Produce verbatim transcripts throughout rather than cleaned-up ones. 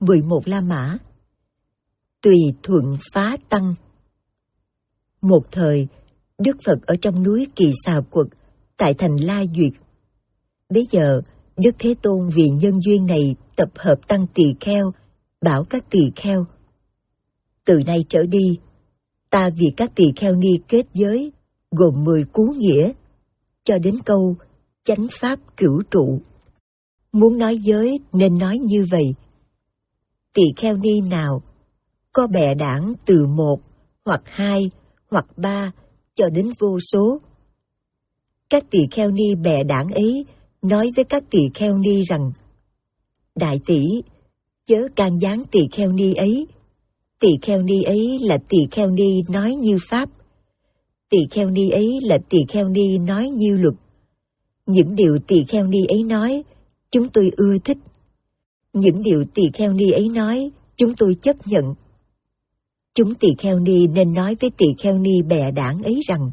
mười một La Mã. Tùy thuận phá tăng. Một thời, Đức Phật ở trong núi Kỳ Xà Quật, tại thành La Duyệt. Bấy giờ, Đức Thế Tôn vì nhân duyên này tập hợp tăng tỳ kheo, bảo các tỳ kheo: từ nay trở đi, ta vì các tỳ kheo ni kết giới, gồm mười cú nghĩa, cho đến câu chánh pháp cửu trụ. Muốn nói giới nên nói như vậy: tỳ kheo ni nào có bè đảng từ một hoặc hai hoặc ba cho đến vô số. Các tỳ kheo ni bè đảng ấy nói với các tỳ kheo ni rằng: đại tỷ, chớ can gián tỳ kheo ni ấy. Tỳ kheo ni ấy là tỳ kheo ni nói như pháp. Tỳ kheo ni ấy là tỳ kheo ni nói như luật. Những điều tỳ kheo ni ấy nói, chúng tôi ưa thích. Những điều tỳ kheo ni ấy nói, chúng tôi chấp nhận. Chúng tỳ kheo ni nên nói với tỳ kheo ni bè đảng ấy rằng: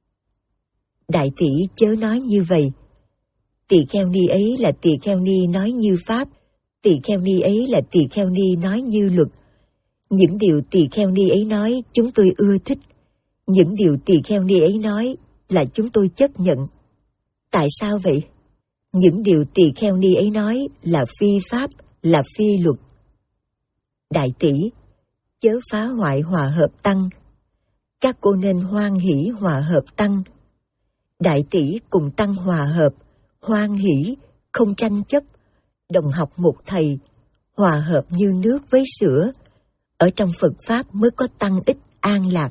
đại tỷ chớ nói như vậy. Tỳ kheo ni ấy là tỳ kheo ni nói như pháp. Tỳ kheo ni ấy là tỳ kheo ni nói như luật. Những điều tỳ kheo ni ấy nói, chúng tôi ưa thích. Những điều tỳ kheo ni ấy nói là chúng tôi chấp nhận. Tại sao vậy? Những điều tỳ kheo ni ấy nói là phi pháp, là phi luật. Đại tỷ, chớ phá hoại hòa hợp tăng. Các cô nên hoan hỷ hòa hợp tăng. Đại tỷ cùng tăng hòa hợp, hoan hỷ, không tranh chấp, đồng học một thầy, hòa hợp như nước với sữa. Ở trong Phật Pháp mới có tăng ích an lạc.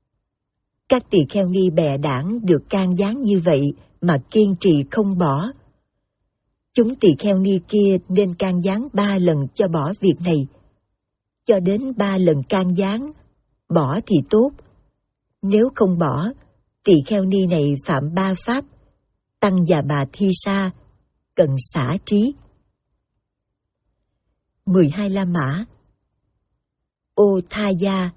Các tỳ kheo ni bè đảng được can gián như vậy mà kiên trì không bỏ. Chúng tỳ kheo ni kia nên can gián ba lần cho bỏ việc này. Cho đến ba lần can gián, bỏ thì tốt. Nếu không bỏ, tỳ kheo ni này phạm ba pháp, tăng và bà thi sa, cần xả trí. mười hai La Mã. Ô Tha Gia.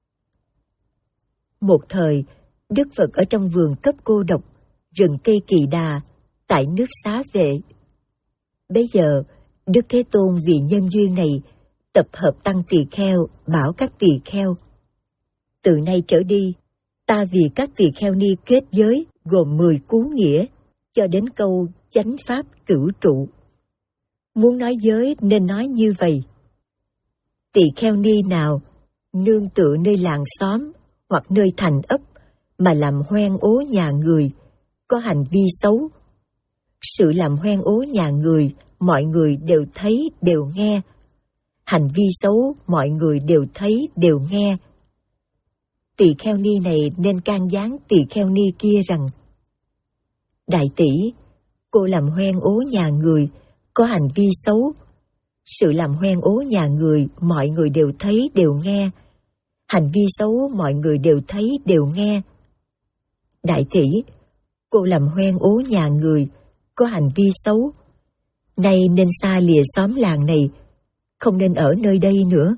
Một thời, Đức Phật ở trong vườn cấp cô độc, rừng cây Kỳ Đà, tại nước Xá Vệ. Bấy giờ, Đức Thế Tôn vì nhân duyên này, tập hợp tăng tỳ kheo, bảo các tỳ kheo: từ nay trở đi, ta vì các tỳ kheo ni kết giới, gồm mười cú nghĩa, cho đến câu chánh pháp cửu trụ. Muốn nói giới nên nói như vậy: tỳ kheo ni nào nương tựa nơi làng xóm hoặc nơi thành ấp mà làm hoen ố nhà người, có hành vi xấu. Sự làm hoen ố nhà người, mọi người đều thấy, đều nghe. Hành vi xấu, mọi người đều thấy, đều nghe. Tỳ kheo ni này nên can gián tỳ kheo ni kia rằng: đại tỷ, cô làm hoen ố nhà người, có hành vi xấu. Sự làm hoen ố nhà người, mọi người đều thấy, đều nghe. Hành vi xấu, mọi người đều thấy, đều nghe. Đại tỷ, cô làm hoen ố nhà người, có hành vi xấu. Nay nên xa lìa xóm làng này, không nên ở nơi đây nữa.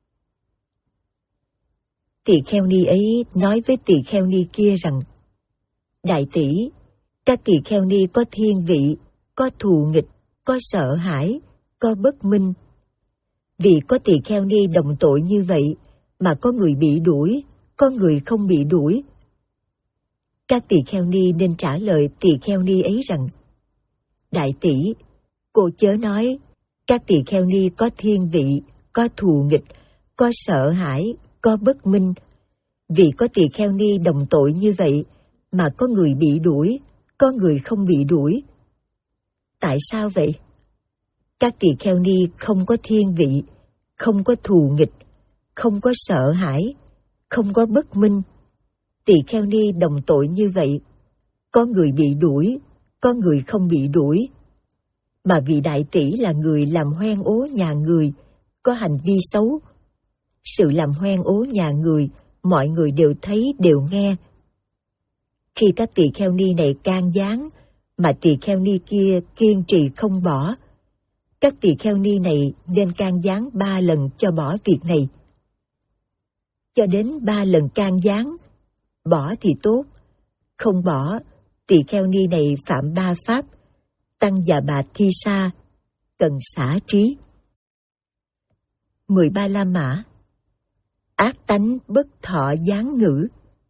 Tỳ kheo ni ấy nói với tỳ kheo ni kia rằng: đại tỷ, các tỳ kheo ni có thiên vị, có thù nghịch, có sợ hãi, có bất minh. Vì có tỳ kheo ni đồng tội như vậy mà có người bị đuổi, có người không bị đuổi. Các tỳ kheo ni nên trả lời tỳ kheo ni ấy rằng: đại tỷ, cô chớ nói các tỳ kheo ni có thiên vị, có thù nghịch, có sợ hãi, có bất minh. Vì có tỳ kheo ni đồng tội như vậy mà có người bị đuổi, có người không bị đuổi. Tại sao vậy? Các tỳ kheo ni không có thiên vị, không có thù nghịch, không có sợ hãi, không có bất minh. Tỳ kheo ni đồng tội như vậy, có người bị đuổi, có người không bị đuổi. Mà vì đại tỷ là người làm hoen ố nhà người, có hành vi xấu. Sự làm hoen ố nhà người, mọi người đều thấy, đều nghe. Khi các tỳ kheo ni này can gián, mà tỳ kheo ni kia kiên trì không bỏ, các tỳ kheo ni này nên can gián ba lần cho bỏ việc này. Cho đến ba lần can gián, bỏ thì tốt. Không bỏ, tỳ kheo ni này phạm ba pháp, tăng và bà thi sa, cần xả trí. Mười ba La Mã. Ác tánh bất thọ giáng ngữ.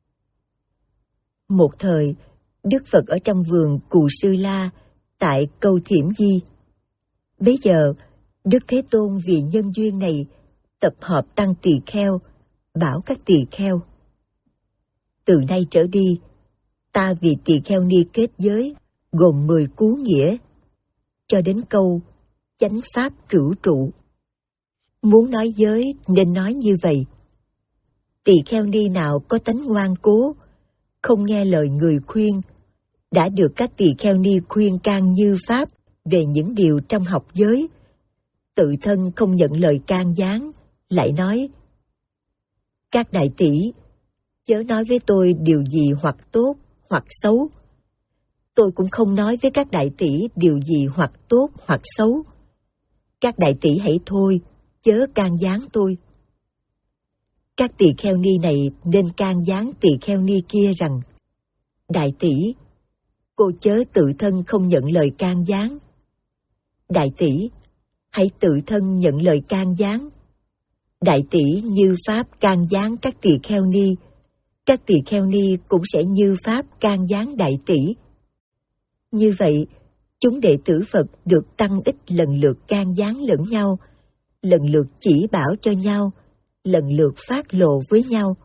Một thời, Đức Phật ở trong vườn Cù Sư La tại Câu Thiểm Di. Bấy giờ, Đức Thế Tôn vì nhân duyên này tập hợp tăng tỳ kheo, bảo các tỳ kheo: từ nay trở đi, ta vì tỳ kheo ni kết giới gồm mười cú nghĩa, cho đến câu chánh pháp cửu trụ. Muốn nói giới nên nói như vậy. Tỳ kheo ni nào có tánh ngoan cố, không nghe lời người khuyên, đã được các tỳ kheo ni khuyên can như pháp về những điều trong học giới, tự thân không nhận lời can gián, lại nói: các đại tỷ, chớ nói với tôi điều gì hoặc tốt hoặc xấu. Tôi cũng không nói với các đại tỷ điều gì hoặc tốt hoặc xấu. Các đại tỷ hãy thôi, chớ can gián tôi. Các tỳ kheo ni này nên can gián tỳ kheo ni kia rằng: đại tỷ, cô chớ tự thân không nhận lời can gián. Đại tỷ, hãy tự thân nhận lời can gián. Đại tỷ như pháp can gián các tỳ kheo ni, các tỳ kheo ni cũng sẽ như pháp can gián đại tỷ. Như vậy, chúng đệ tử Phật được tăng ích lần lượt can gián lẫn nhau, lần lượt chỉ bảo cho nhau, lần lượt phát lộ với nhau.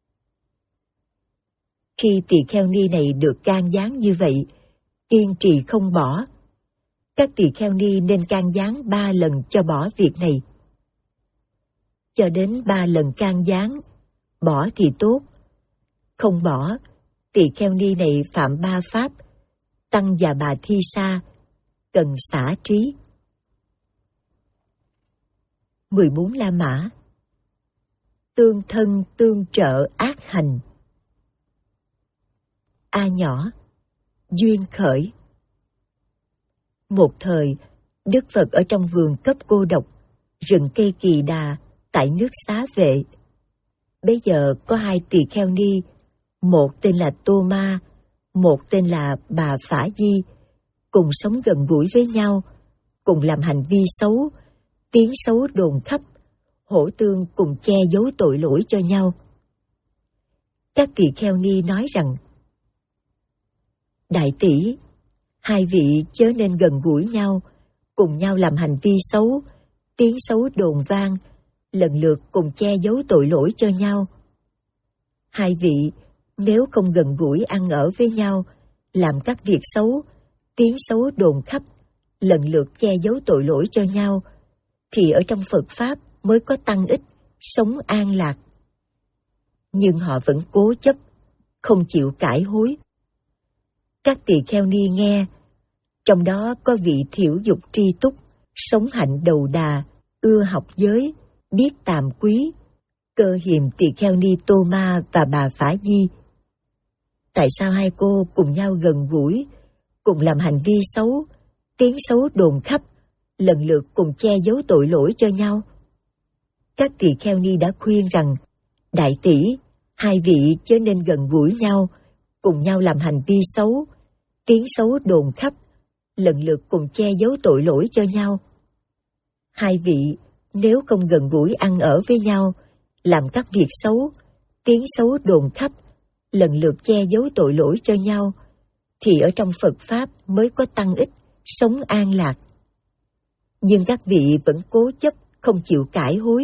Khi tỳ kheo ni này được can gián như vậy, kiên trì không bỏ, các tỳ kheo ni nên can gián ba lần cho bỏ việc này. Cho đến ba lần can gián, bỏ thì tốt. Không bỏ, tỳ kheo ni này phạm ba pháp, tăng và bà thi sa, cần xả trí. Mười bốn La Mã. Tương thân tương trợ ác hành. A nhỏ. Duyên khởi. Một thời, Đức Phật ở trong vườn cấp cô độc, rừng cây Kỳ Đà, tại nước Xá Vệ. Bây giờ có hai tỳ kheo ni, một tên là Tô Ma, một tên là Bà Phả Di, cùng sống gần gũi với nhau, cùng làm hành vi xấu, tiếng xấu đồn khắp, hổ tương cùng che giấu tội lỗi cho nhau. Các tỳ kheo ni nói rằng: đại tỷ, hai vị chớ nên gần gũi nhau, cùng nhau làm hành vi xấu, tiếng xấu đồn vang, lần lượt cùng che giấu tội lỗi cho nhau. Hai vị nếu không gần gũi ăn ở với nhau, làm các việc xấu, tiếng xấu đồn khắp, lần lượt che giấu tội lỗi cho nhau, thì ở trong Phật Pháp mới có tăng ích, sống an lạc. Nhưng họ vẫn cố chấp, không chịu cải hối. Các tỳ kheo ni nghe, trong đó có vị thiểu dục tri túc, sống hạnh đầu đà, ưa học giới, biết tàm quý, Cơ Hiềm tỳ kheo ni Tô Ma và Bà Phả Di. Tại sao hai cô cùng nhau gần gũi, cùng làm hành vi xấu, tiếng xấu đồn khắp, lần lượt cùng che giấu tội lỗi cho nhau? Các tỳ kheo ni đã khuyên rằng: đại tỷ, hai vị chớ nên gần gũi nhau, cùng nhau làm hành vi xấu, tiếng xấu đồn khắp, lần lượt cùng che giấu tội lỗi cho nhau. Hai vị nếu không gần gũi ăn ở với nhau, làm các việc xấu, tiếng xấu đồn khắp, lần lượt che giấu tội lỗi cho nhau, thì ở trong Phật Pháp mới có tăng ích, sống an lạc. Nhưng các vị vẫn cố chấp, không chịu cải hối.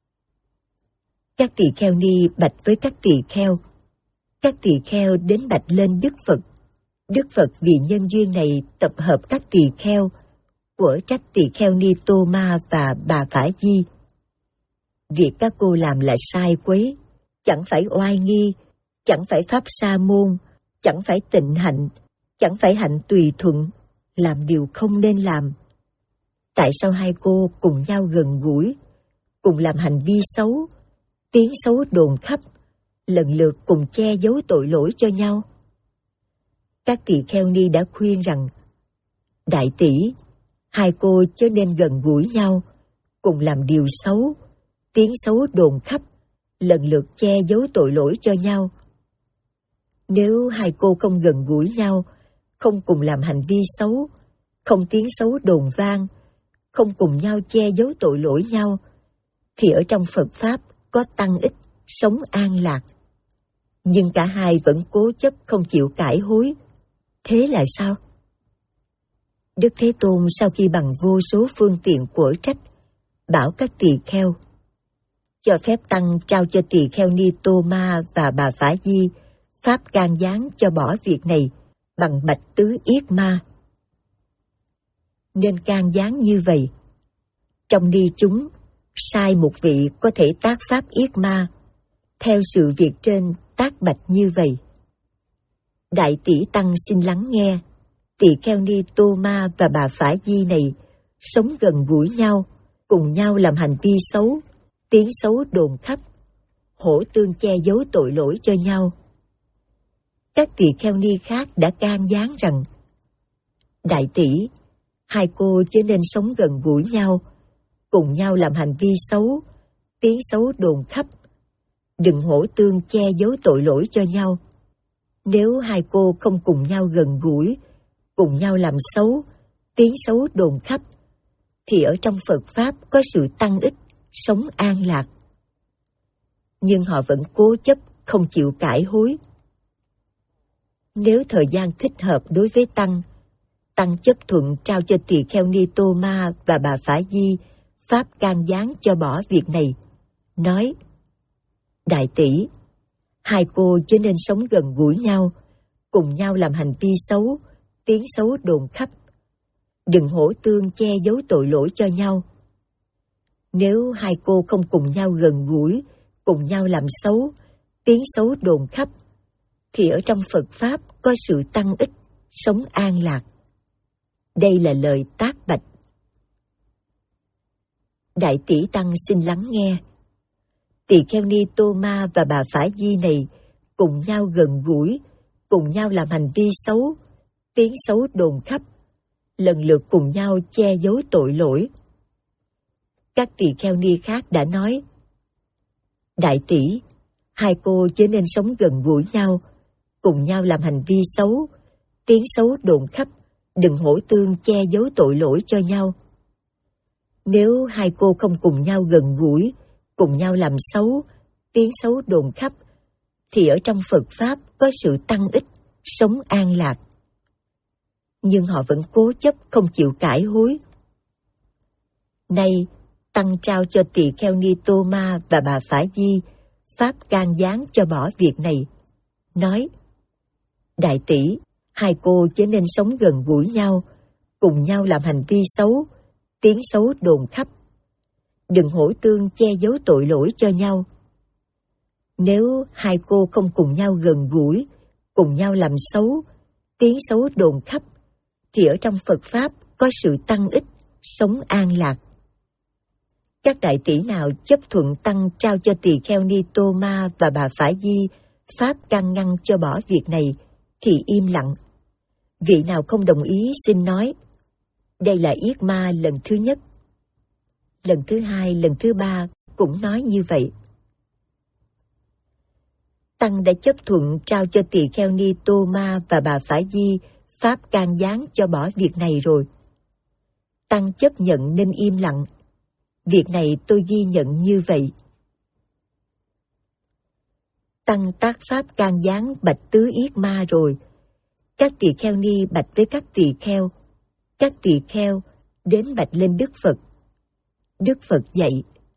Các tỳ kheo ni bạch với các tỳ kheo. Các tỳ kheo đến bạch lên Đức Phật. Đức Phật vì nhân duyên này tập hợp các tỳ kheo, của trách tỳ kheo ni Tô Ma và Bà Phả Di. Việc các cô làm là sai quấy, chẳng phải oai nghi, chẳng phải pháp sa môn, chẳng phải tịnh hạnh, chẳng phải hạnh tùy thuận, làm điều không nên làm. Tại sao hai cô cùng nhau gần gũi, cùng làm hành vi xấu, tiếng xấu đồn khắp, lần lượt cùng che giấu tội lỗi cho nhau? Các tỳ kheo ni đã khuyên rằng: đại tỷ, hai cô chớ nên gần gũi nhau, cùng làm điều xấu, tiếng xấu đồn khắp, lần lượt che giấu tội lỗi cho nhau. Nếu hai cô không gần gũi nhau, không cùng làm hành vi xấu, không tiếng xấu đồn vang, không cùng nhau che giấu tội lỗi nhau, thì ở trong Phật Pháp có tăng ích, sống an lạc. Nhưng cả hai vẫn cố chấp không chịu cải hối. Thế là sao? Đức Thế Tôn sau khi bằng vô số phương tiện quở trách, bảo các tỳ kheo cho phép tăng trao cho tỳ kheo Ni Tô Ma và bà Phả Di pháp can gián cho bỏ việc này bằng bạch tứ yết ma. Nên can gián như vậy: trong ni chúng, sai một vị có thể tác pháp yết ma, theo sự việc trên tác bạch như vậy: Đại tỷ tăng xin lắng nghe, tỳ kheo Ni Tô Ma và bà Phả Di này sống gần gũi nhau, cùng nhau làm hành vi xấu, tiếng xấu đồn khắp, hổ tương che giấu tội lỗi cho nhau. Các tỳ kheo ni khác đã can gián rằng: Đại tỷ, hai cô chớ nên sống gần gũi nhau, cùng nhau làm hành vi xấu, tiếng xấu đồn khắp, đừng hổ tương che giấu tội lỗi cho nhau. Nếu hai cô không cùng nhau gần gũi, cùng nhau làm xấu, tiếng xấu đồn khắp, thì ở trong Phật Pháp có sự tăng ích, sống an lạc. Nhưng họ vẫn cố chấp không chịu cải hối. Nếu thời gian thích hợp đối với Tăng, Tăng chấp thuận trao cho tỳ kheo Ni Tô Ma và bà Phả Di pháp can gián cho bỏ việc này, nói: Đại tỷ, hai cô chớ nên sống gần gũi nhau, cùng nhau làm hành vi xấu, tiếng xấu đồn khắp, đừng hổ tương che giấu tội lỗi cho nhau. Nếu hai cô không cùng nhau gần gũi, cùng nhau làm xấu, tiếng xấu đồn khắp, thì ở trong Phật Pháp có sự tăng ích, sống an lạc. Đây là lời tác bạch. Đại tỷ tăng xin lắng nghe. Tỳ kheo Ni Tô Ma và bà Phả Di này cùng nhau gần gũi, cùng nhau làm hành vi xấu, tiếng xấu đồn khắp, lần lượt cùng nhau che giấu tội lỗi. Các tỳ kheo ni khác đã nói: Đại tỷ, hai cô chớ nên sống gần gũi nhau, cùng nhau làm hành vi xấu, tiếng xấu đồn khắp, đừng hổ tương che giấu tội lỗi cho nhau. Nếu hai cô không cùng nhau gần gũi, cùng nhau làm xấu, tiếng xấu đồn khắp, thì ở trong Phật Pháp có sự tăng ích, sống an lạc. Nhưng họ vẫn cố chấp không chịu cải hối. Nay, Tăng trao cho tỳ kheo Ni Tô Ma và bà Phả Di pháp can gián cho bỏ việc này, nói: Đại tỷ, hai cô chớ nên sống gần gũi nhau, cùng nhau làm hành vi xấu, tiếng xấu đồn khắp, đừng hổ tương che giấu tội lỗi cho nhau. Nếu hai cô không cùng nhau gần gũi, cùng nhau làm xấu, tiếng xấu đồn khắp, thì ở trong Phật Pháp có sự tăng ích, sống an lạc. Các đại tỷ nào chấp thuận Tăng trao cho tỳ kheo Ni Tô Ma và bà Phả Di pháp can ngăn cho bỏ việc này, thì im lặng. Vị nào không đồng ý xin nói: Đây là yết ma lần thứ nhất. Lần thứ hai, lần thứ ba cũng nói như vậy. Tăng đã chấp thuận trao cho tỳ kheo Ni Tô Ma và bà Phả Di pháp can gián cho bỏ việc này rồi. Tăng chấp nhận nên im lặng. Việc này tôi ghi nhận như vậy. Tăng tác pháp can gián bạch tứ yết ma rồi. Các tỳ kheo ni bạch với các tỳ kheo. Các tỳ kheo đến bạch lên Đức Phật. Đức Phật dạy: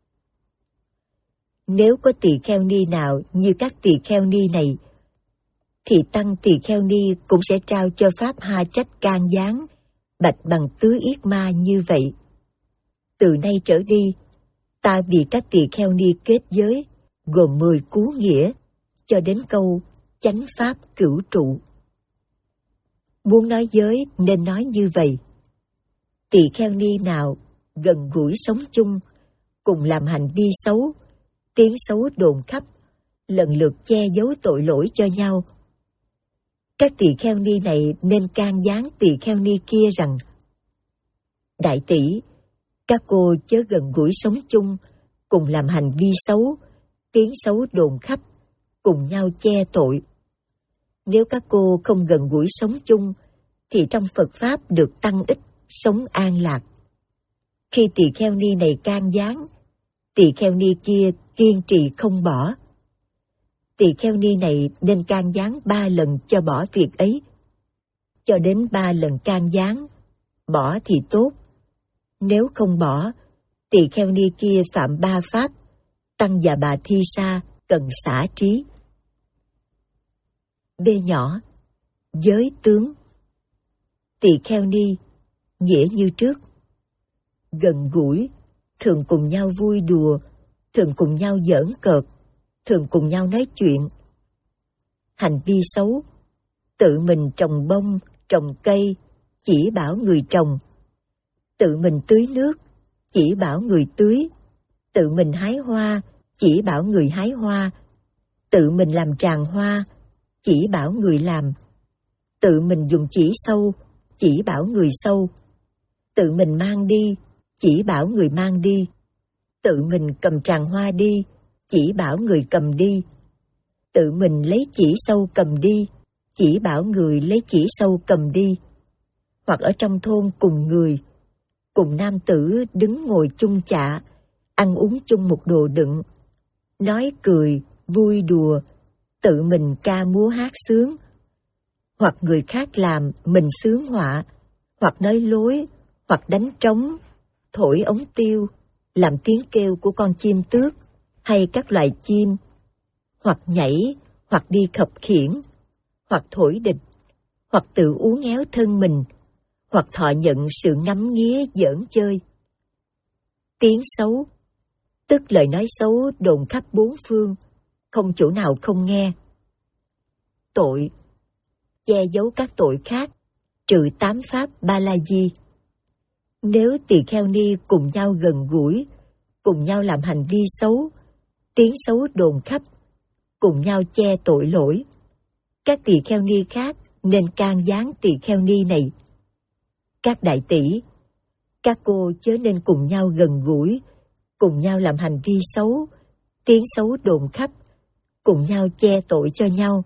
Nếu có tỳ kheo ni nào như các tỳ kheo ni này, thì Tăng tỳ kheo ni cũng sẽ trao cho pháp ha trách can gián bạch bằng tứ yết ma như vậy. Từ nay trở đi, ta vì các tỳ kheo ni kết giới, gồm mười cú nghĩa, cho đến câu chánh pháp cửu trụ. Muốn nói giới nên nói như vậy: Tỳ kheo ni nào gần gũi sống chung, cùng làm hành vi xấu, tiếng xấu đồn khắp, lần lượt che giấu tội lỗi cho nhau. Các tỳ kheo ni này nên can gián tỳ kheo ni kia rằng: Đại tỷ, các cô chớ gần gũi sống chung, cùng làm hành vi xấu, tiếng xấu đồn khắp, cùng nhau che tội. Nếu các cô không gần gũi sống chung, thì trong Phật Pháp được tăng ích, sống an lạc. Khi tỳ kheo ni này can gián, Tỳ kheo ni kia kiên trì không bỏ. Tỳ kheo ni này nên can gián ba lần cho bỏ việc ấy. Cho đến ba lần can gián, bỏ thì tốt. Nếu không bỏ, tỳ kheo ni kia phạm ba pháp, tăng và bà thi sa cần xả trí. B nhỏ, giới tướng. Tỳ kheo ni, nghĩa như trước. Gần gũi, thường cùng nhau vui đùa, thường cùng nhau giỡn cợt, thường cùng nhau nói chuyện. Hành vi xấu, tự mình trồng bông, trồng cây, chỉ bảo người trồng. Tự mình tưới nước, chỉ bảo người tưới. Tự mình hái hoa, chỉ bảo người hái hoa. Tự mình làm tràng hoa, chỉ bảo người làm. Tự mình dùng chỉ sâu, chỉ bảo người sâu. Tự mình mang đi, chỉ bảo người mang đi. Tự mình cầm tràng hoa đi, chỉ bảo người cầm đi. Tự mình lấy chỉ sâu cầm đi, chỉ bảo người lấy chỉ sâu cầm đi. Hoặc ở trong thôn cùng người, cùng nam tử đứng ngồi chung chạ, ăn uống chung một đồ đựng, nói cười, vui đùa, tự mình ca múa hát sướng. Hoặc người khác làm, mình sướng họa, hoặc nói lối, hoặc đánh trống, thổi ống tiêu, làm tiếng kêu của con chim tước hay các loài chim, hoặc nhảy, hoặc đi khập khiễng, hoặc thổi địch, hoặc tự uốn éo thân mình, hoặc thọ nhận sự ngắm nghía giỡn chơi. Tiếng xấu, tức lời nói xấu đồn khắp bốn phương, không chỗ nào không nghe. Tội, che giấu các tội khác, trừ tám pháp ba la di. Nếu tỳ kheo ni cùng nhau gần gũi, cùng nhau làm hành vi xấu, tiếng xấu đồn khắp, cùng nhau che tội lỗi, các tỳ kheo ni khác nên can gián tỳ kheo ni này. Các đại tỷ, các cô chớ nên cùng nhau gần gũi, cùng nhau làm hành vi xấu, tiếng xấu đồn khắp, cùng nhau che tội cho nhau.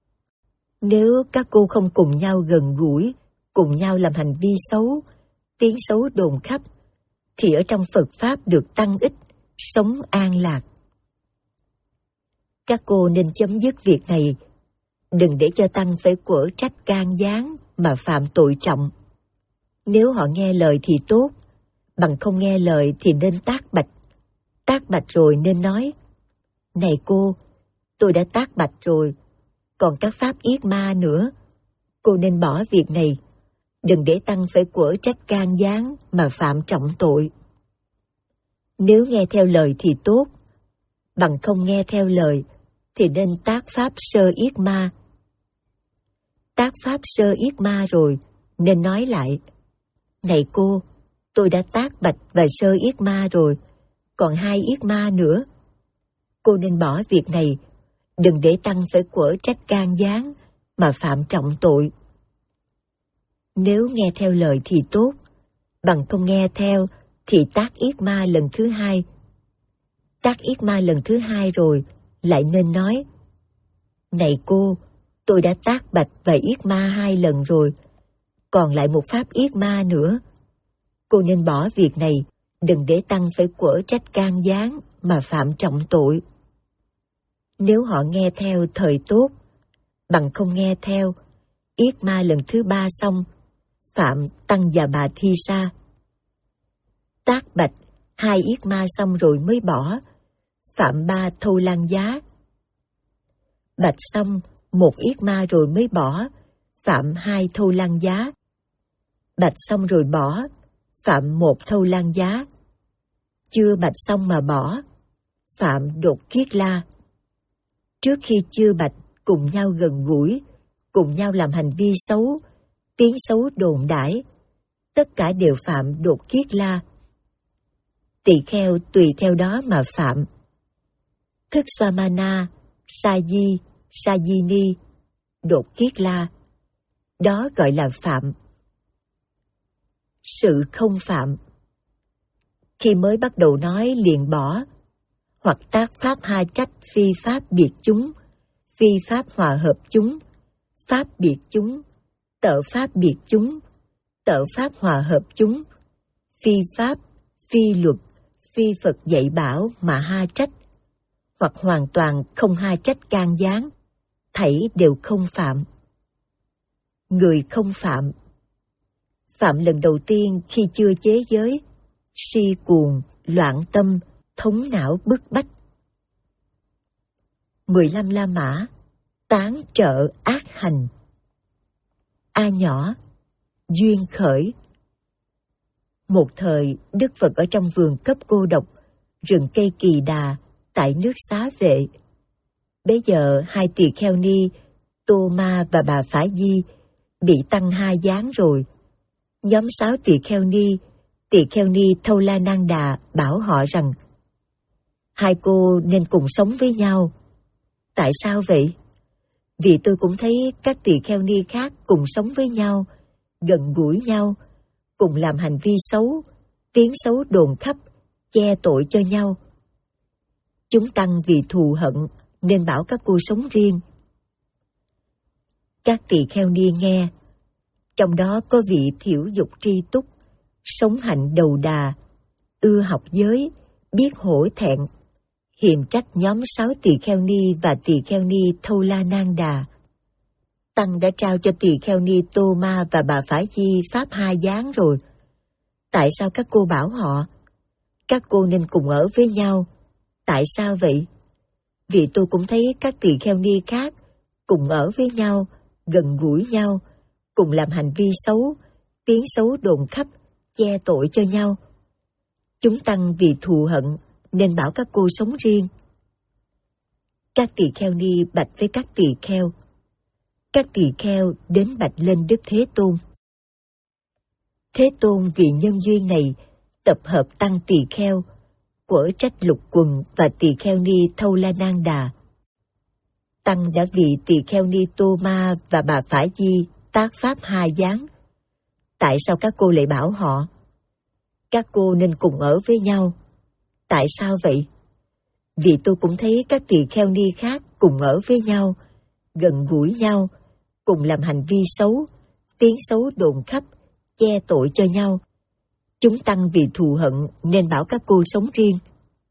Nếu các cô không cùng nhau gần gũi, cùng nhau làm hành vi xấu, tiếng xấu đồn khắp, thì ở trong Phật Pháp được tăng ích, sống an lạc. Các cô nên chấm dứt việc này, đừng để cho tăng phải quở trách can gián mà phạm tội trọng. Nếu họ nghe lời thì tốt, bằng không nghe lời thì nên tác bạch. Tác bạch rồi nên nói, này cô, tôi đã tác bạch rồi, còn các pháp yết ma nữa, cô nên bỏ việc này, đừng để tăng phải quở trách can gián mà phạm trọng tội. Nếu nghe theo lời thì tốt, bằng không nghe theo lời thì nên tác pháp sơ yết ma. Tác pháp sơ yết ma rồi nên nói lại, này cô, tôi đã tác bạch và sơ yết ma rồi, còn hai yết ma nữa. Cô nên bỏ việc này, đừng để tăng phải quở trách can gián mà phạm trọng tội. Nếu nghe theo lời thì tốt, bằng không nghe theo thì tác yết ma lần thứ hai. Tác yết ma lần thứ hai rồi lại nên nói, này cô, tôi đã tác bạch và yết ma hai lần rồi, còn lại một pháp yết ma nữa. Cô nên bỏ việc này, đừng để tăng phải quở trách can gián mà phạm trọng tội. Nếu họ nghe theo thời tốt, bằng không nghe theo, yết ma lần thứ ba xong, phạm tăng và bà thi sa. Tác bạch hai yết ma xong rồi mới bỏ, phạm ba thâu lan giá. Bạch xong một yết ma rồi mới bỏ, phạm hai thâu lan giá. Bạch xong rồi bỏ, phạm một thâu lan giá. Chưa bạch xong mà bỏ, phạm đột kiết la. Trước khi chưa bạch cùng nhau gần gũi, cùng nhau làm hành vi xấu, tiếng xấu đồn đãi, tất cả đều phạm đột kiết la. Tỳ kheo tùy theo đó mà phạm. Thức Swamana, Sa Di, Sa Di Ni, đột kiết la, đó gọi là phạm. Sự không phạm. Khi mới bắt đầu nói liền bỏ, hoặc tác pháp hai trách phi pháp biệt chúng, phi pháp hòa hợp chúng, pháp biệt chúng, tợ pháp biệt chúng, tợ pháp hòa hợp chúng, phi pháp, phi luật, phi Phật dạy bảo mà ha trách, hoặc hoàn toàn không ha trách can gián, thảy đều không phạm. Người không phạm. Phạm lần đầu tiên khi chưa chế giới, si cuồng, loạn tâm, thống não bức bách. Mười lăm la mã, tán trợ ác hành. A nhỏ, duyên khởi. Một thời, Đức Phật ở trong vườn cấp cô độc, rừng cây kỳ đà, tại nước Xá Vệ. Bấy giờ hai tỳ kheo ni, Tô Ma và bà Phả Di, bị tăng hai giáng rồi. Nhóm sáu tỳ kheo ni, tỳ kheo ni Thâu La Nan Đà bảo họ rằng hai cô nên cùng sống với nhau. Tại sao vậy? Vì tôi cũng thấy các tỳ kheo ni khác cùng sống với nhau, gần gũi nhau, cùng làm hành vi xấu, tiếng xấu đồn khắp, che tội cho nhau. Chúng tăng vì thù hận nên bảo các cô sống riêng. Các tỳ kheo ni nghe, trong đó có vị thiểu dục tri túc, sống hạnh đầu đà, ưa học giới, biết hổ thẹn, hiềm trách nhóm sáu tỳ kheo ni và tỳ kheo ni Thâu La Nan Đà. Tăng đã trao cho tỳ kheo ni Tô Ma và bà Phả Di pháp hai giáng rồi. Tại sao các cô bảo họ? Các cô nên cùng ở với nhau. Tại sao vậy? Vì tôi cũng thấy các tỳ kheo ni khác cùng ở với nhau, gần gũi nhau, cùng làm hành vi xấu, tiếng xấu đồn khắp, che tội cho nhau. Chúng tăng vì thù hận nên bảo các cô sống riêng. Các tỳ kheo ni bạch với các tỳ kheo. Các tỳ kheo đến bạch lên Đức Thế Tôn. Thế Tôn vì nhân duyên này tập hợp tăng tỳ kheo của Trách Lục Quần và tỳ kheo ni Thâu La Nan Đà. Tăng đã vì tỳ kheo ni Tô Ma và bà Phả Di tác pháp hai giáng. Tại sao các cô lại bảo họ? Các cô nên cùng ở với nhau. Tại sao vậy? Vì tôi cũng thấy các tỳ kheo ni khác cùng ở với nhau, gần gũi nhau, cùng làm hành vi xấu, tiếng xấu đồn khắp, che tội cho nhau. Chúng tăng vì thù hận nên bảo các cô sống riêng.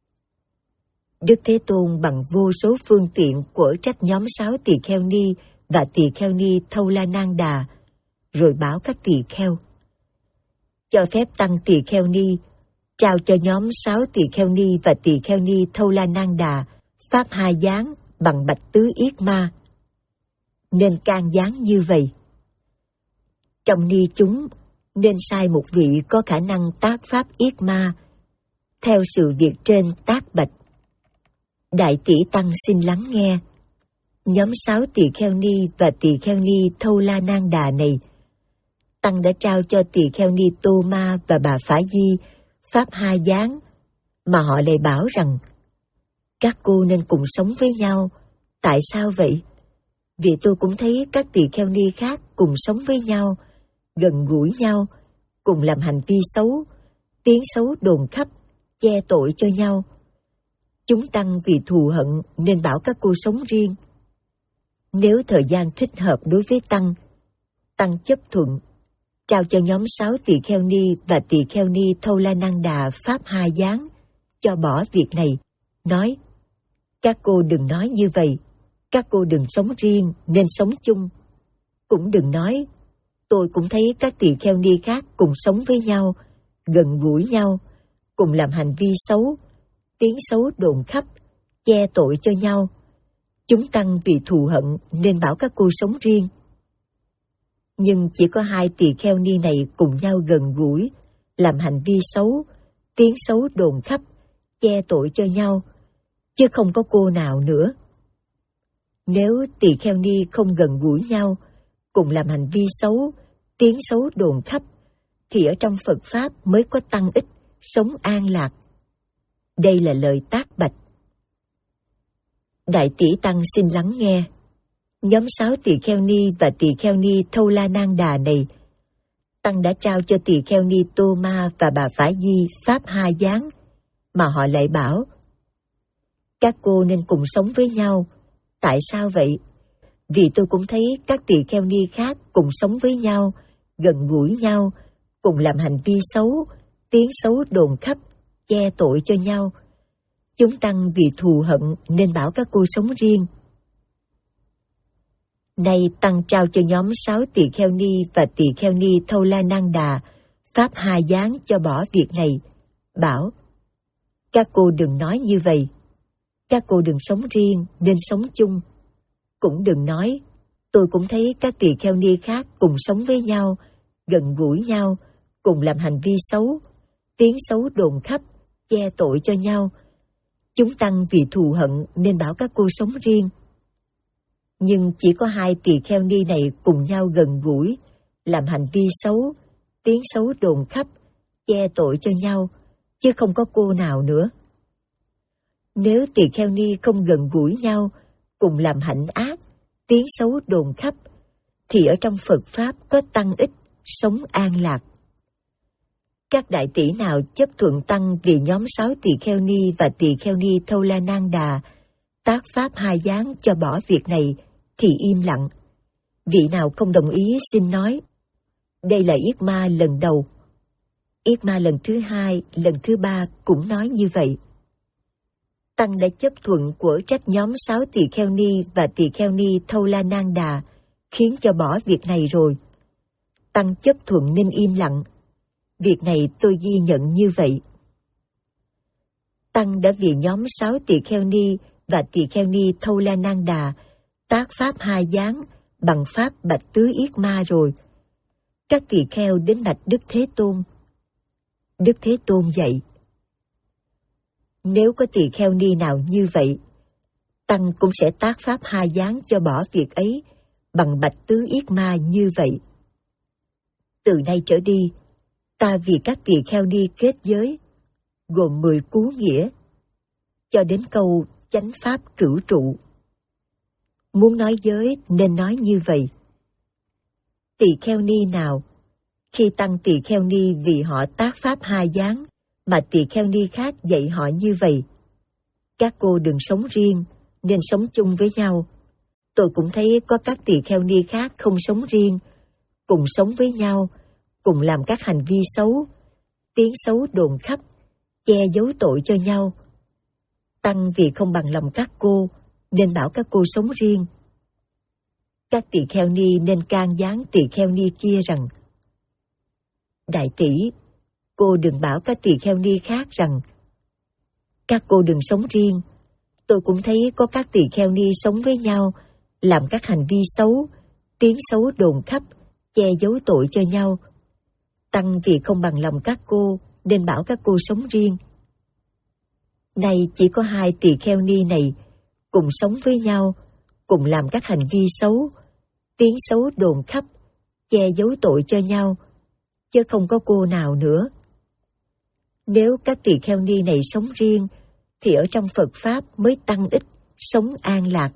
Đức Thế Tôn bằng vô số phương tiện của trách nhóm sáu tỳ kheo ni và tỳ kheo ni Thâu La Nan Đà, rồi bảo các tỳ kheo cho phép tăng tỳ kheo ni trao cho nhóm sáu tỳ kheo ni và tỳ kheo ni Thâu La Nan Đà pháp hai giáng bằng bạch tứ yết ma. Nên can gián như vậy. Trong ni chúng nên sai một vị có khả năng tác pháp yết ma, theo sự việc trên tác bạch. Đại tỷ tăng xin lắng nghe. Nhóm sáu tỳ kheo ni và tỳ kheo ni Thâu La Nan Đà này, tăng đã trao cho tỳ kheo ni Tô Ma và bà Phả Di pháp hai giáng, mà họ lại bảo rằng các cô nên cùng sống với nhau. Tại sao vậy? Vì tôi cũng thấy các tỳ kheo ni khác cùng sống với nhau, gần gũi nhau, cùng làm hành vi xấu, tiếng xấu đồn khắp, che tội cho nhau. Chúng tăng vì thù hận nên bảo các cô sống riêng. Nếu thời gian thích hợp đối với tăng, tăng chấp thuận, trao cho nhóm sáu tỳ kheo ni và tỳ kheo ni Thâu La Nan Đà pháp hai giáng, cho bỏ việc này, nói: các cô đừng nói như vậy, các cô đừng sống riêng nên sống chung. Cũng đừng nói: tôi cũng thấy các tỳ kheo ni khác cùng sống với nhau, gần gũi nhau, cùng làm hành vi xấu, tiếng xấu đồn khắp, che tội cho nhau. Chúng tăng vì thù hận nên bảo các cô sống riêng. Nhưng chỉ có hai tỳ kheo ni này cùng nhau gần gũi, làm hành vi xấu, tiếng xấu đồn khắp, che tội cho nhau, chứ không có cô nào nữa. Nếu tỳ kheo ni không gần gũi nhau, cùng làm hành vi xấu, tiếng xấu đồn khắp, thì ở trong Phật Pháp mới có tăng ích, sống an lạc. Đây là lời tác bạch. Đại tỷ tăng xin lắng nghe. Nhóm sáu tỳ kheo ni và tỳ kheo ni Thâu La Nan Đà này, tăng đã trao cho tỳ kheo ni Tô Ma và bà Phả Di pháp hai giáng, mà họ lại bảo các cô nên cùng sống với nhau. Tại sao vậy? Vì tôi cũng thấy các tỳ kheo ni khác cùng sống với nhau, gần gũi nhau, cùng làm hành vi xấu, tiếng xấu đồn khắp, che tội cho nhau. Chúng tăng vì thù hận nên bảo các cô sống riêng. Nay tăng trao cho nhóm sáu tỳ kheo ni và tỳ kheo ni Thâu La Nan Đà pháp hai giáng cho bỏ việc này, bảo: các cô đừng nói như vậy. Các cô đừng sống riêng nên sống chung. Cũng đừng nói: tôi cũng thấy các tỳ kheo ni khác cùng sống với nhau, gần gũi nhau, cùng làm hành vi xấu, tiếng xấu đồn khắp, che tội cho nhau. Chúng tăng vì thù hận nên bảo các cô sống riêng. Nhưng chỉ có hai tỳ kheo ni này cùng nhau gần gũi, làm hành vi xấu, tiếng xấu đồn khắp, che tội cho nhau, chứ không có cô nào nữa. Nếu tỳ kheo ni không gần gũi nhau, cùng làm hạnh ác, tiếng xấu đồn khắp, thì ở trong Phật Pháp có tăng ích, sống an lạc. Các đại tỷ nào chấp thuận tăng vì nhóm sáu tỳ kheo ni và tỳ kheo ni Thâu La Nan Đà tác pháp hai giáng cho bỏ việc này, thì im lặng. Vị nào không đồng ý xin nói. Đây là Yết Ma lần đầu. Yết Ma lần thứ hai, lần thứ ba cũng nói như vậy. Tăng đã chấp thuận của trách nhóm sáu tỳ kheo ni và tỳ kheo ni Thâu La Nan Đà khiến cho bỏ việc này rồi. Tăng chấp thuận nên im lặng. Việc này tôi ghi nhận như vậy. Tăng đã vì nhóm sáu tỳ kheo ni và tỳ kheo ni Thâu La Nan Đà tác pháp hai giáng bằng pháp bạch tứ Yết Ma rồi. Các tỳ kheo đến bạch Đức Thế Tôn. Đức Thế Tôn dạy: nếu có tỳ kheo ni nào như vậy, tăng cũng sẽ tác pháp hai giáng cho bỏ việc ấy bằng bạch tứ Yết Ma như vậy. Từ nay trở đi, ta vì các tỳ kheo ni kết giới, gồm mười cú nghĩa, cho đến câu chánh pháp cửu trụ. Muốn nói giới nên nói như vậy. Tỳ kheo ni nào, khi tăng tỳ kheo ni vì họ tác pháp hai giáng, mà tỳ kheo ni khác dạy họ như vậy, các cô đừng sống riêng, nên sống chung với nhau. Tôi cũng thấy có các tỳ kheo ni khác không sống riêng, cùng sống với nhau, cùng làm các hành vi xấu, tiếng xấu đồn khắp, che giấu tội cho nhau. Tăng vì không bằng lòng các cô, nên bảo các cô sống riêng. Các tỳ kheo ni nên can gián tỳ kheo ni kia rằng: đại tỷ, cô đừng bảo các tỳ kheo ni khác rằng: các cô đừng sống riêng. Tôi cũng thấy có các tỳ kheo ni sống với nhau, làm các hành vi xấu, tiếng xấu đồn khắp, che giấu tội cho nhau. Tăng vì không bằng lòng các cô, nên bảo các cô sống riêng. Nay chỉ có hai tỳ kheo ni này cùng sống với nhau, cùng làm các hành vi xấu, tiếng xấu đồn khắp, che giấu tội cho nhau, chứ không có cô nào nữa. Nếu các tỳ kheo ni này sống riêng, thì ở trong Phật Pháp mới tăng ích, sống an lạc.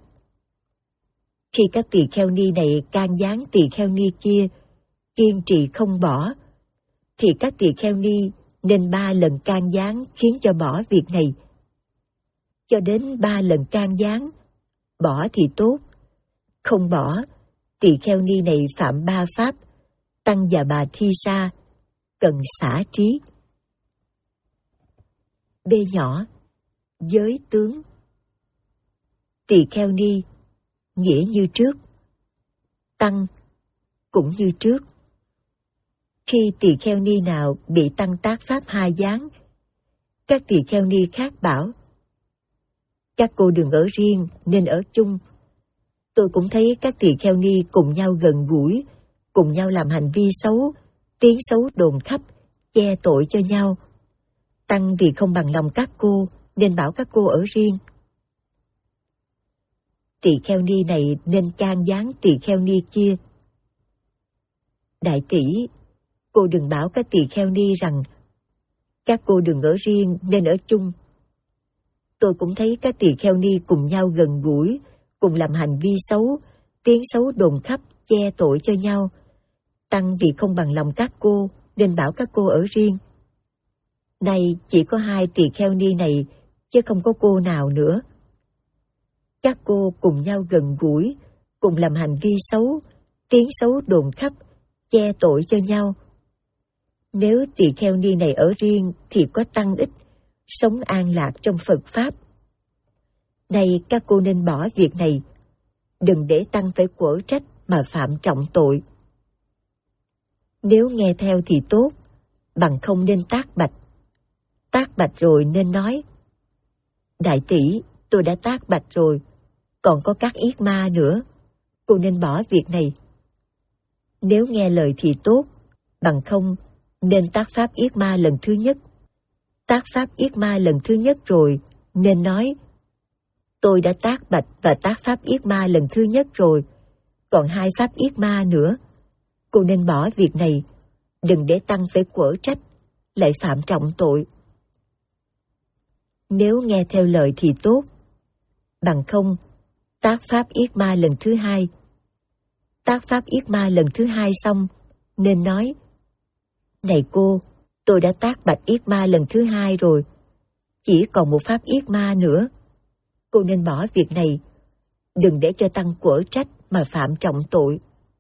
Khi các tỳ kheo ni này can gián tỳ kheo ni kia, kiên trì không bỏ, thì các tỳ kheo ni nên ba lần can gián khiến cho bỏ việc này. Cho đến ba lần can gián, bỏ thì tốt. Không bỏ, tỳ kheo ni này phạm ba pháp, tăng và bà thi sa, cần xả trí. B nhỏ, giới tướng. Tỳ kheo ni, nghĩa như trước. Tăng, cũng như trước. Khi tỳ kheo ni nào bị tăng tác pháp hai giáng, các tỳ kheo ni khác bảo: các cô đừng ở riêng, nên ở chung. Tôi cũng thấy các tỳ kheo ni cùng nhau gần gũi, cùng nhau làm hành vi xấu, tiếng xấu đồn khắp, che tội cho nhau. Tăng vì không bằng lòng các cô, nên bảo các cô ở riêng. Tỳ kheo ni này nên can gián tỳ kheo ni kia: đại tỷ, cô đừng bảo các tỳ kheo ni rằng: các cô đừng ở riêng, nên ở chung. Tôi cũng thấy các tỳ kheo ni cùng nhau gần gũi, cùng làm hành vi xấu, tiếng xấu đồn khắp, che tội cho nhau. Tăng vì không bằng lòng các cô, nên bảo các cô ở riêng. Nay chỉ có hai tỳ kheo ni này, chứ không có cô nào nữa. Các cô cùng nhau gần gũi, cùng làm hành vi xấu, tiếng xấu đồn khắp, che tội cho nhau. Nếu tỳ kheo ni này ở riêng thì có tăng ích, sống an lạc trong Phật Pháp. Này các cô nên bỏ việc này, đừng để tăng phải quở trách mà phạm trọng tội. Nếu nghe theo thì tốt, bằng không nên tác bạch. Tác bạch rồi nên nói: đại tỷ, tôi đã tác bạch rồi, còn có các yết ma nữa, cô nên bỏ việc này. Nếu nghe lời thì tốt, bằng không nên tác pháp yết ma lần thứ nhất. Tác pháp yết ma lần thứ nhất rồi nên nói: tôi đã tác bạch và tác pháp yết ma lần thứ nhất rồi, còn hai pháp yết ma nữa, cô nên bỏ việc này, đừng để tăng phải quở trách, lại phạm trọng tội. Nếu nghe theo lời thì tốt, bằng không tác pháp yết ma lần thứ hai. Tác pháp yết ma lần thứ hai xong nên nói: này cô, tôi đã tác bạch yết ma lần thứ hai rồi, chỉ còn một pháp yết ma nữa, cô nên bỏ việc này, đừng để cho tăng quở trách mà phạm trọng tội.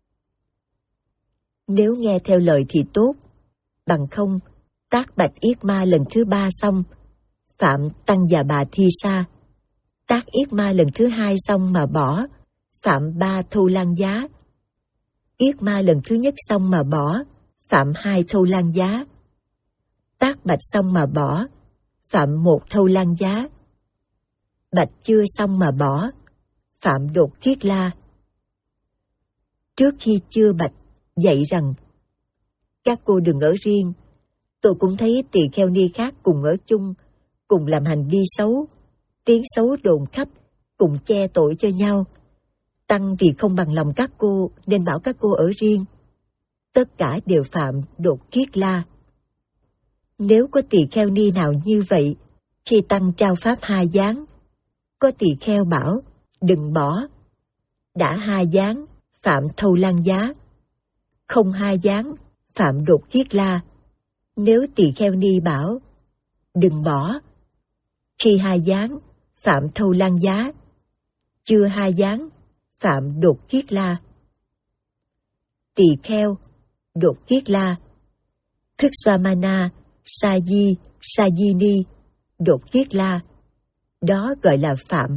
Nếu nghe theo lời thì tốt, bằng không tác bạch yết ma lần thứ ba xong, phạm tăng và bà thi sa. Tác yết ma lần thứ hai xong mà bỏ, phạm ba thâu lan giá. Yết ma lần thứ nhất xong mà bỏ, phạm hai thâu lan giá. Tác bạch xong mà bỏ, phạm một thâu lan giá. Bạch chưa xong mà bỏ, phạm đột kiết la. Trước khi chưa bạch, dạy rằng: các cô đừng ở riêng, tôi cũng thấy tỳ kheo ni khác cùng ở chung, cùng làm hành vi xấu, tiếng xấu đồn khắp, cùng che tội cho nhau. Tăng vì không bằng lòng các cô nên bảo các cô ở riêng. Tất cả đều phạm đột kiết la. Nếu có tỳ kheo ni nào như vậy, khi tăng trao pháp hai giáng, có tỳ kheo bảo: đừng bỏ. Đã hai giáng, phạm thâu lan giá. Không hai giáng, phạm đột kiết la. Nếu tỳ kheo ni bảo: đừng bỏ. Khi hai giáng, phạm thâu lan giá. Chưa hai giáng, phạm đột kiết la. Tỳ kheo, đột kiết la. Thức Swamana, Sa Di, Sa Di Ni, đột kiết la. Đó gọi là phạm.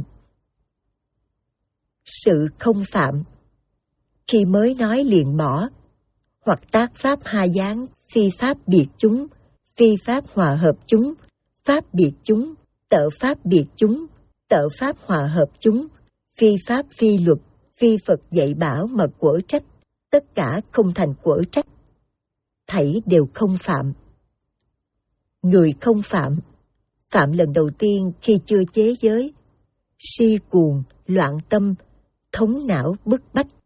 Sự không phạm, khi mới nói liền bỏ, hoặc tác pháp hai giáng phi pháp biệt chúng, phi pháp hòa hợp chúng, pháp biệt chúng, tợ pháp biệt chúng, tợ pháp hòa hợp chúng, phi pháp phi luật, phi Phật dạy bảo mà quở trách, tất cả không thành quở trách, thảy đều không phạm. Người không phạm, phạm lần đầu tiên khi chưa chế giới, si cuồng, loạn tâm, thống não bức bách,